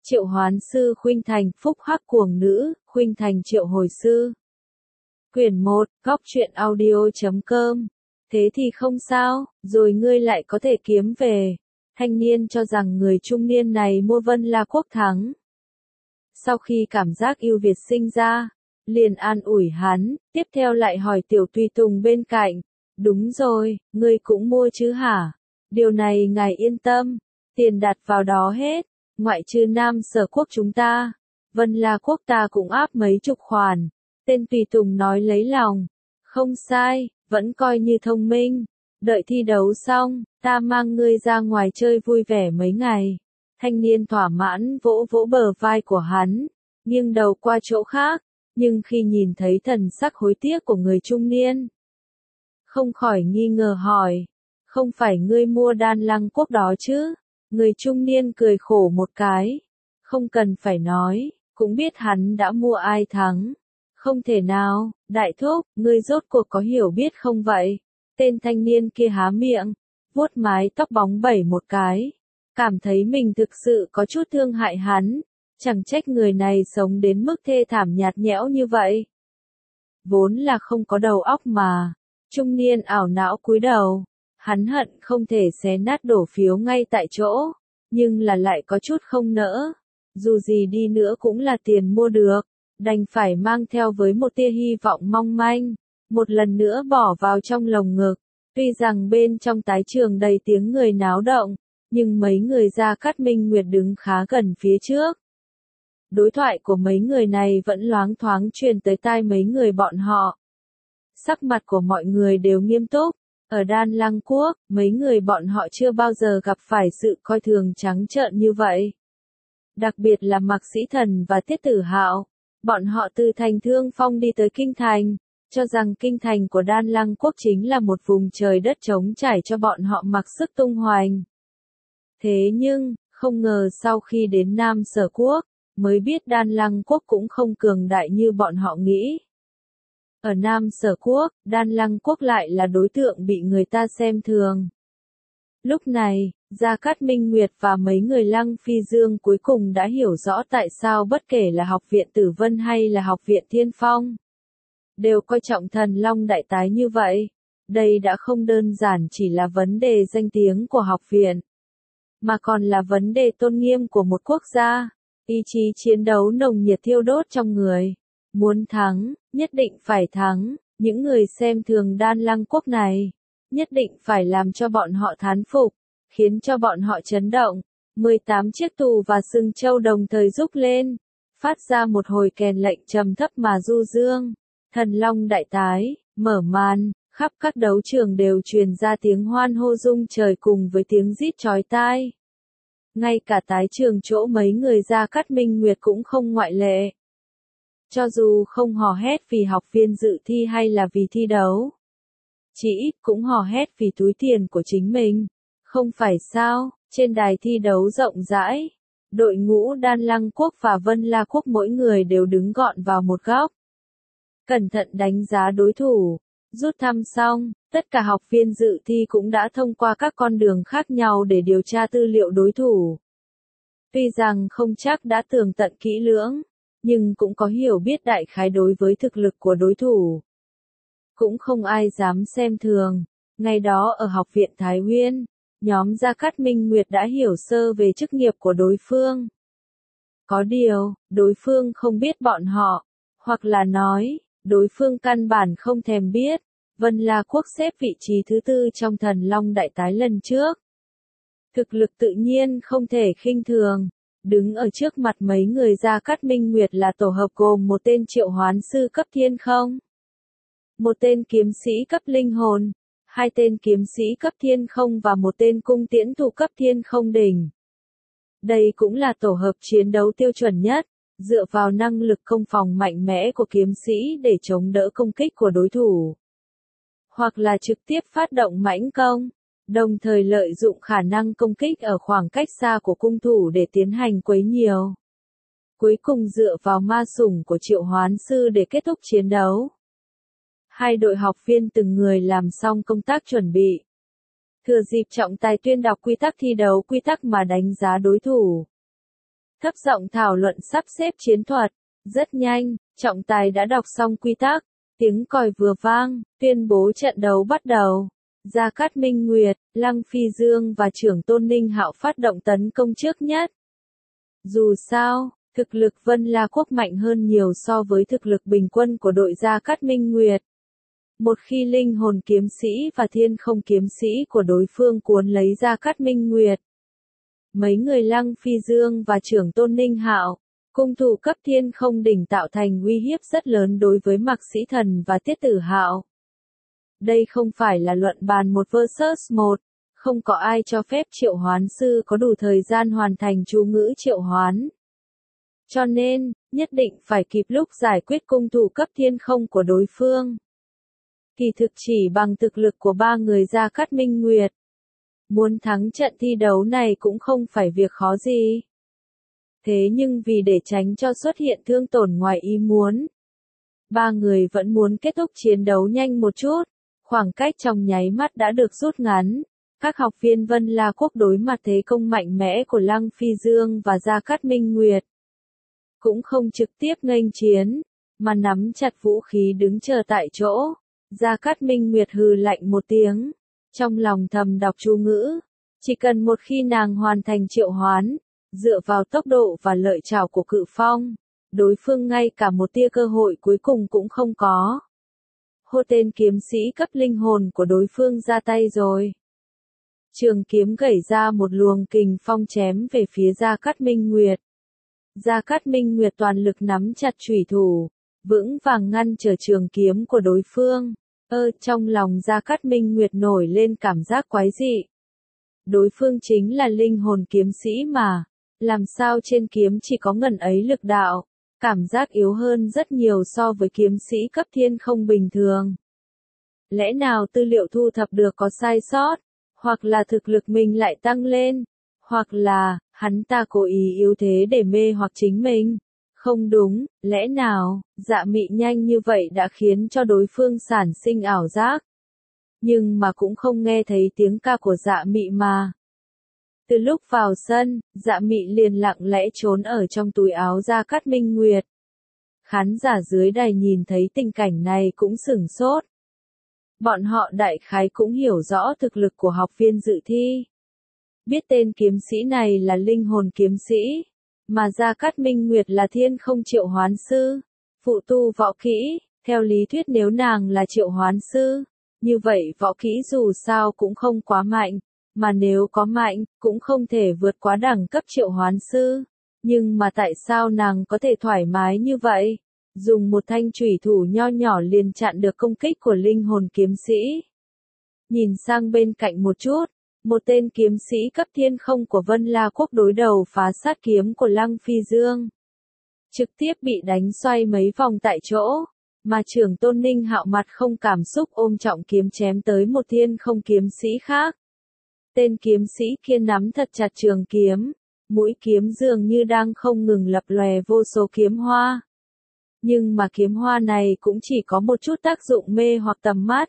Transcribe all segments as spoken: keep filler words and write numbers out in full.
Triệu hoán sư khuynh thành, phúc hắc cuồng nữ, khuynh thành triệu hồi sư. Quyển một, góc truyện audio chấm com. Thế thì không sao, rồi ngươi lại có thể kiếm về. Thanh niên cho rằng người trung niên này mua Vân La Quốc thắng. Sau khi cảm giác ưu việt sinh ra, liền an ủi hắn, tiếp theo lại hỏi tiểu tùy tùng bên cạnh. Đúng rồi, ngươi cũng mua chứ hả? Điều này ngài yên tâm, tiền đặt vào đó hết, ngoại trừ Nam Sở Quốc chúng ta. Vân La Quốc ta cũng áp mấy chục khoản. Tên tùy tùng nói lấy lòng. Không sai, vẫn coi như thông minh. Đợi thi đấu xong, ta mang ngươi ra ngoài chơi vui vẻ mấy ngày. Thanh niên thỏa mãn vỗ vỗ bờ vai của hắn, nghiêng đầu qua chỗ khác, nhưng khi nhìn thấy thần sắc hối tiếc của người trung niên, không khỏi nghi ngờ hỏi, không phải ngươi mua Đan Lăng Quốc đó chứ? Người trung niên cười khổ một cái, không cần phải nói, cũng biết hắn đã mua ai thắng. Không thể nào, đại thúc, ngươi rốt cuộc có hiểu biết không vậy? Tên thanh niên kia há miệng, vuốt mái tóc bóng bẩy một cái, cảm thấy mình thực sự có chút thương hại hắn, chẳng trách người này sống đến mức thê thảm nhạt nhẽo như vậy. Vốn là không có đầu óc mà. Trung niên ảo não cúi đầu, hắn hận không thể xé nát đổ phiếu ngay tại chỗ, nhưng là lại có chút không nỡ. Dù gì đi nữa cũng là tiền mua được, đành phải mang theo với một tia hy vọng mong manh, một lần nữa bỏ vào trong lồng ngực. Tuy rằng bên trong tái trường đầy tiếng người náo động, nhưng mấy người Gia Cát Minh Nguyệt đứng khá gần phía trước. Đối thoại của mấy người này vẫn loáng thoáng truyền tới tai mấy người bọn họ. Sắc mặt của mọi người đều nghiêm túc. Ở Đan Lăng Quốc, mấy người bọn họ chưa bao giờ gặp phải sự coi thường trắng trợn như vậy. Đặc biệt là Mạc Sĩ Thần và Tiết Tử Hạo, bọn họ từ thành Thương Phong đi tới Kinh Thành, cho rằng Kinh Thành của Đan Lăng Quốc chính là một vùng trời đất trống trải cho bọn họ mặc sức tung hoành. Thế nhưng, không ngờ sau khi đến Nam Sở Quốc, mới biết Đan Lăng Quốc cũng không cường đại như bọn họ nghĩ. Ở Nam Sở Quốc, Đan Lăng Quốc lại là đối tượng bị người ta xem thường. Lúc này, Gia Cát Minh Nguyệt và mấy người Lăng Phi Dương cuối cùng đã hiểu rõ tại sao bất kể là học viện Tử Vân hay là học viện Thiên Phong, đều coi trọng Thần Long Đại Tái như vậy. Đây đã không đơn giản chỉ là vấn đề danh tiếng của học viện, mà còn là vấn đề tôn nghiêm của một quốc gia. Ý chí chiến đấu nồng nhiệt thiêu đốt trong người. Muốn thắng, nhất định phải thắng, những người xem thường Đan Lăng Quốc này, nhất định phải làm cho bọn họ thán phục, khiến cho bọn họ chấn động. mười tám chiếc tù và sừng châu đồng thời rúc lên, phát ra một hồi kèn lệnh trầm thấp mà du dương. Thần Long Đại Tái, mở màn, khắp các đấu trường đều truyền ra tiếng hoan hô rung trời cùng với tiếng rít chói tai. Ngay cả tái trường chỗ mấy người Gia Cát Minh Nguyệt cũng không ngoại lệ. Cho dù không hò hét vì học viên dự thi hay là vì thi đấu, chỉ ít cũng hò hét vì túi tiền của chính mình. Không phải sao, trên đài thi đấu rộng rãi, đội ngũ Đan Lăng Quốc và Vân La Quốc mỗi người đều đứng gọn vào một góc, cẩn thận đánh giá đối thủ. Rút thăm xong, tất cả học viên dự thi cũng đã thông qua các con đường khác nhau để điều tra tư liệu đối thủ. Tuy rằng không chắc đã tường tận kỹ lưỡng, nhưng cũng có hiểu biết đại khái đối với thực lực của đối thủ. Cũng không ai dám xem thường. Ngày đó ở học viện Thái Nguyên, nhóm Gia Cát Minh Nguyệt đã hiểu sơ về chức nghiệp của đối phương. Có điều, đối phương không biết bọn họ, hoặc là nói, đối phương căn bản không thèm biết. Vân La Quốc xếp vị trí thứ tư trong Thần Long Đại Tái lần trước. Thực lực tự nhiên không thể khinh thường. Đứng ở trước mặt mấy người Gia Cát Minh Nguyệt là tổ hợp gồm một tên triệu hoán sư cấp thiên không, một tên kiếm sĩ cấp linh hồn, hai tên kiếm sĩ cấp thiên không và một tên cung tiễn thủ cấp thiên không đỉnh. Đây cũng là tổ hợp chiến đấu tiêu chuẩn nhất, dựa vào năng lực công phòng mạnh mẽ của kiếm sĩ để chống đỡ công kích của đối thủ, hoặc là trực tiếp phát động mãnh công, đồng thời lợi dụng khả năng công kích ở khoảng cách xa của cung thủ để tiến hành quấy nhiều. Cuối cùng dựa vào ma sủng của triệu hoán sư để kết thúc chiến đấu. Hai đội học viên từng người làm xong công tác chuẩn bị. Thừa dịp trọng tài tuyên đọc quy tắc thi đấu quy tắc mà đánh giá đối thủ. thấp giọng thảo luận sắp xếp chiến thuật. Rất nhanh, trọng tài đã đọc xong quy tắc, tiếng còi vừa vang, tuyên bố trận đấu bắt đầu. Gia Cát Minh Nguyệt, Lăng Phi Dương và Trưởng Tôn Ninh Hạo phát động tấn công trước nhất. Dù sao, thực lực Vân La Quốc mạnh hơn nhiều so với thực lực bình quân của đội Gia Cát Minh Nguyệt. Một khi linh hồn kiếm sĩ và thiên không kiếm sĩ của đối phương cuốn lấy Gia Cát Minh Nguyệt, mấy người Lăng Phi Dương và Trưởng Tôn Ninh Hạo, cung thủ cấp thiên không đỉnh tạo thành uy hiếp rất lớn đối với Mạc Sĩ Thần và Tiết Tử Hạo. Đây không phải là luận bàn một versus một, không có ai cho phép triệu hoán sư có đủ thời gian hoàn thành chú ngữ triệu hoán. Cho nên, nhất định phải kịp lúc giải quyết cung thủ cấp thiên không của đối phương. Kỳ thực chỉ bằng thực lực của ba người Gia Cát Minh Nguyệt, muốn thắng trận thi đấu này cũng không phải việc khó gì. Thế nhưng vì để tránh cho xuất hiện thương tổn ngoài ý muốn, ba người vẫn muốn kết thúc chiến đấu nhanh một chút, khoảng cách trong nháy mắt đã được rút ngắn. Các học viên Vân La Quốc đối mặt thế công mạnh mẽ của Lăng Phi Dương và Gia Cát Minh Nguyệt, cũng không trực tiếp nghênh chiến, mà nắm chặt vũ khí đứng chờ tại chỗ. Gia Cát Minh Nguyệt hừ lạnh một tiếng, trong lòng thầm đọc chú ngữ, chỉ cần một khi nàng hoàn thành triệu hoán, dựa vào tốc độ và lợi trảo của Cự Phong, đối phương ngay cả một tia cơ hội cuối cùng cũng không có. Hô, tên kiếm sĩ cấp linh hồn của đối phương ra tay rồi. Trường kiếm gẩy ra một luồng kình phong chém về phía Gia Cát Minh Nguyệt. Gia Cát Minh Nguyệt toàn lực nắm chặt chủy thủ, vững vàng ngăn trở trường kiếm của đối phương. Ơ, trong lòng Gia Cát Minh Nguyệt nổi lên cảm giác quái dị. Đối phương chính là linh hồn kiếm sĩ mà, làm sao trên kiếm chỉ có ngần ấy lực đạo, cảm giác yếu hơn rất nhiều so với kiếm sĩ cấp thiên không bình thường. Lẽ nào tư liệu thu thập được có sai sót, hoặc là thực lực mình lại tăng lên, hoặc là, hắn ta cố ý yếu thế để mê hoặc chính mình. Không đúng, lẽ nào, Dạ Mị nhanh như vậy đã khiến cho đối phương sản sinh ảo giác. Nhưng mà cũng không nghe thấy tiếng ca của Dạ Mị mà. Từ lúc vào sân, Dạ Mị liền lặng lẽ trốn ở trong túi áo Gia Cát Minh Nguyệt. Khán giả dưới đài nhìn thấy tình cảnh này cũng sửng sốt. Bọn họ đại khái cũng hiểu rõ thực lực của học viên dự thi. Biết tên kiếm sĩ này là linh hồn kiếm sĩ, mà Gia Cát Minh Nguyệt là thiên không triệu hoán sư, phụ tu võ kỹ. Theo lý thuyết nếu nàng là triệu hoán sư, như vậy võ kỹ dù sao cũng không quá mạnh, mà nếu có mạnh, cũng không thể vượt quá đẳng cấp triệu hoán sư. Nhưng mà tại sao nàng có thể thoải mái như vậy? Dùng một thanh chủy thủ nho nhỏ liền chặn được công kích của linh hồn kiếm sĩ. Nhìn sang bên cạnh một chút, một tên kiếm sĩ cấp thiên không của Vân La Quốc đối đầu phá sát kiếm của Lăng Phi Dương. Trực tiếp bị đánh xoay mấy vòng tại chỗ, mà Trưởng Tôn Ninh Hạo mặt không cảm xúc ôm trọng kiếm chém tới một thiên không kiếm sĩ khác. Tên kiếm sĩ kia nắm thật chặt trường kiếm, mũi kiếm dường như đang không ngừng lập lòe vô số kiếm hoa. Nhưng mà kiếm hoa này cũng chỉ có một chút tác dụng mê hoặc tầm mắt.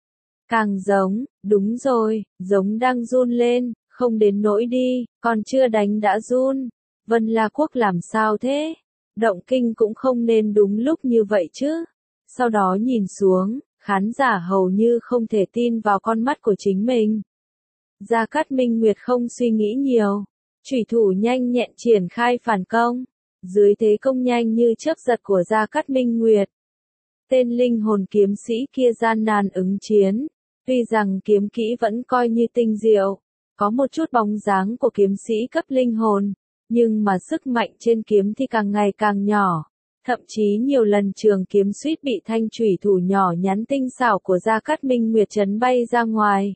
Càng giống, đúng rồi, giống đang run lên, không đến nỗi đi, còn chưa đánh đã run. Vân La Quốc làm sao thế? Động kinh cũng không nên đúng lúc như vậy chứ. Sau đó nhìn xuống, khán giả hầu như không thể tin vào con mắt của chính mình. Gia Cát Minh Nguyệt không suy nghĩ nhiều, chủy thủ nhanh nhẹn triển khai phản công. Dưới thế công nhanh như chớp giật của Gia Cát Minh Nguyệt, tên linh hồn kiếm sĩ kia gian nan ứng chiến. Tuy rằng kiếm kỹ vẫn coi như tinh diệu, có một chút bóng dáng của kiếm sĩ cấp linh hồn, nhưng mà sức mạnh trên kiếm thì càng ngày càng nhỏ. Thậm chí nhiều lần trường kiếm suýt bị thanh chủy thủ nhỏ nhắn tinh xảo của Gia Cát Minh Nguyệt chấn bay ra ngoài.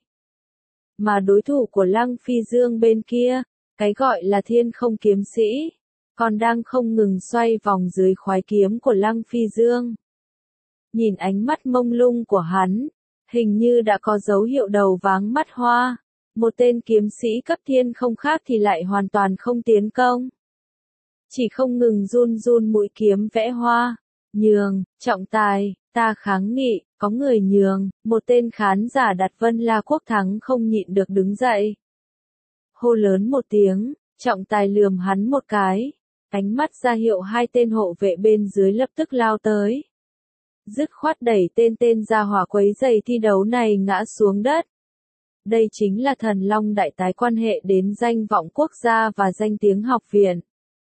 Mà đối thủ của Lăng Phi Dương bên kia, cái gọi là thiên không kiếm sĩ, còn đang không ngừng xoay vòng dưới khoái kiếm của Lăng Phi Dương. Nhìn ánh mắt mông lung của hắn, hình như đã có dấu hiệu đầu váng mắt hoa. Một tên kiếm sĩ cấp thiên không khác thì lại hoàn toàn không tiến công. Chỉ không ngừng run run mũi kiếm vẽ hoa. Nhường, trọng tài, ta kháng nghị, có người nhường. Một tên khán giả đặt Vân La Quốc thắng không nhịn được đứng dậy. Hô lớn một tiếng, Trọng tài lườm hắn một cái, ánh mắt ra hiệu hai tên hộ vệ bên dưới lập tức lao tới. Dứt khoát đẩy tên tên ra hỏa quấy giày thi đấu này ngã xuống đất. Đây chính là thần long đại tái quan hệ đến danh vọng quốc gia và danh tiếng học viện.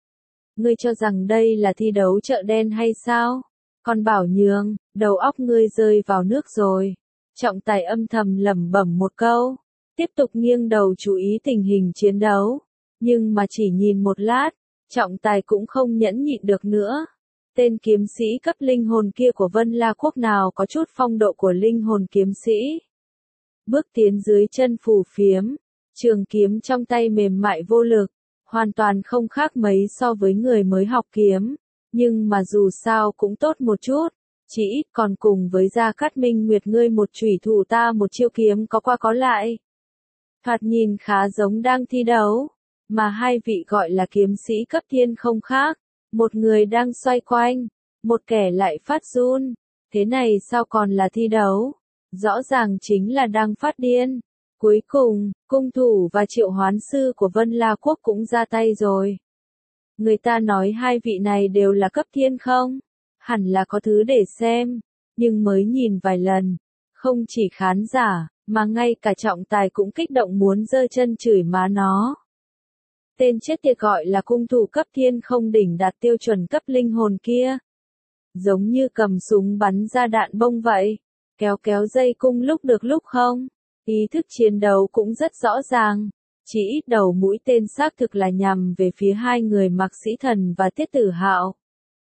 Ngươi cho rằng đây là thi đấu chợ đen hay sao? Còn bảo nhường, đầu óc ngươi rơi vào nước rồi. Trọng tài âm thầm lẩm bẩm một câu, tiếp tục nghiêng đầu chú ý tình hình chiến đấu. Nhưng mà chỉ nhìn một lát, trọng tài cũng không nhẫn nhịn được nữa. Tên kiếm sĩ cấp linh hồn kia của Vân La Quốc nào có chút phong độ của linh hồn kiếm sĩ. Bước tiến dưới chân phù phiếm, trường kiếm trong tay mềm mại vô lực, hoàn toàn không khác mấy so với người mới học kiếm. Nhưng mà dù sao cũng tốt một chút, chỉ ít còn cùng với Gia Cát Minh Nguyệt ngươi một chủy thủ ta một chiêu kiếm có qua có lại. Thoạt nhìn khá giống đang thi đấu, mà hai vị gọi là kiếm sĩ cấp thiên không khác, một người đang xoay quanh, một kẻ lại phát run, thế này sao còn là thi đấu, rõ ràng chính là đang phát điên. Cuối cùng, cung thủ và triệu hoán sư của Vân La Quốc cũng ra tay rồi. Người ta nói hai vị này đều là cấp thiên không? Hẳn là có thứ để xem, nhưng mới nhìn vài lần, không chỉ khán giả, mà ngay cả trọng tài cũng kích động muốn giơ chân chửi má nó. Tên chết tiệt gọi là cung thủ cấp thiên không đỉnh đạt tiêu chuẩn cấp linh hồn kia. Giống như cầm súng bắn ra đạn bông vậy, kéo kéo dây cung lúc được lúc không. Ý thức chiến đấu cũng rất rõ ràng, chỉ ít đầu mũi tên xác thực là nhằm về phía hai người Mạc Sĩ Thần và Tiết Tử Hạo.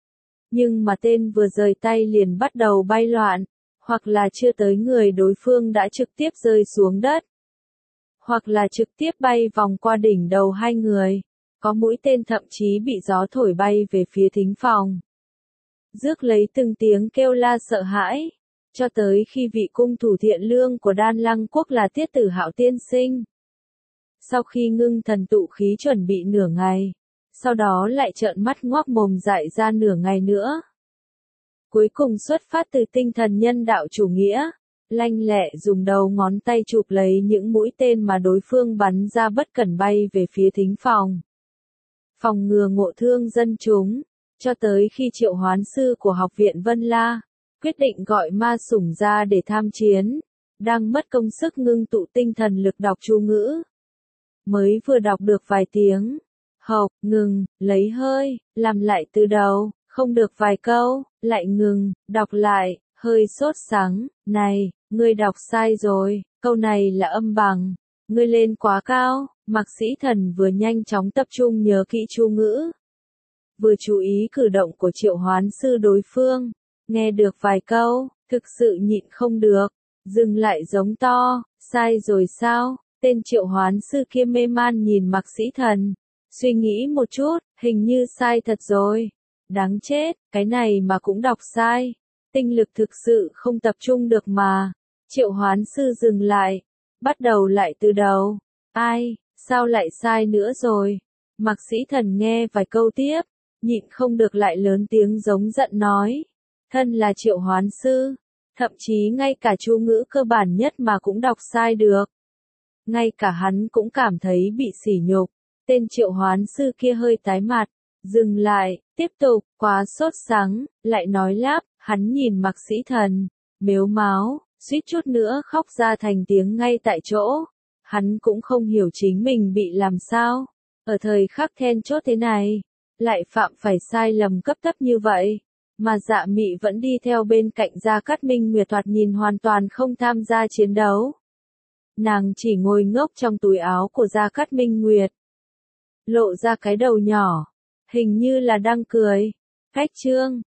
Nhưng mà tên vừa rời tay liền bắt đầu bay loạn, hoặc là chưa tới người đối phương đã trực tiếp rơi xuống đất, hoặc là trực tiếp bay vòng qua đỉnh đầu hai người, có mũi tên thậm chí bị gió thổi bay về phía thính phòng. Rước lấy từng tiếng kêu la sợ hãi, cho tới khi vị cung thủ thiện lương của Đan Lăng Quốc là Tiết Tử Hạo tiên sinh. Sau khi ngưng thần tụ khí chuẩn bị nửa ngày, sau đó lại trợn mắt ngoác mồm dại ra nửa ngày nữa. Cuối cùng xuất phát từ tinh thần nhân đạo chủ nghĩa, lanh lẹ dùng đầu ngón tay chụp lấy những mũi tên mà đối phương bắn ra bất cẩn bay về phía thính phòng. Phòng ngừa ngộ thương dân chúng, cho tới khi triệu hoán sư của học viện Vân La quyết định gọi ma sủng ra để tham chiến, đang mất công sức ngưng tụ tinh thần lực đọc chú ngữ. Mới vừa đọc được vài tiếng, hộc, ngừng, lấy hơi, làm lại từ đầu, không được vài câu, lại ngừng, đọc lại, hơi sốt sắng, này, ngươi đọc sai rồi, câu này là âm bằng, ngươi lên quá cao. Mạc Sĩ Thần vừa nhanh chóng tập trung nhớ kỹ chú ngữ, vừa chú ý cử động của triệu hoán sư đối phương. Nghe được vài câu, thực sự nhịn không được, dừng lại giống to, sai rồi sao? Tên triệu hoán sư kia mê man nhìn Mạc Sĩ Thần, suy nghĩ một chút, hình như sai thật rồi. Đáng chết, cái này mà cũng đọc sai. Tinh lực thực sự không tập trung được mà. Triệu hoán sư dừng lại, bắt đầu lại từ đầu. Ai, sao lại sai nữa rồi? Mạc Sĩ Thần nghe vài câu tiếp, nhịn không được lại lớn tiếng giống giận nói. Thân là triệu hoán sư, thậm chí ngay cả chú ngữ cơ bản nhất mà cũng đọc sai được. Ngay cả hắn cũng cảm thấy bị sỉ nhục. Tên triệu hoán sư kia hơi tái mặt, dừng lại, tiếp tục, quá sốt sắng, lại nói lắp, hắn nhìn Mạc Sĩ Thần, mếu máo, suýt chút nữa khóc ra thành tiếng ngay tại chỗ. Hắn cũng không hiểu chính mình bị làm sao, ở thời khắc then chốt thế này, lại phạm phải sai lầm cấp thấp như vậy. Mà Dạ Mị vẫn đi theo bên cạnh Gia Cát Minh Nguyệt thoạt nhìn hoàn toàn không tham gia chiến đấu. Nàng chỉ ngồi ngốc trong túi áo của Gia Cát Minh Nguyệt, lộ ra cái đầu nhỏ, hình như là đang cười. Khách trương,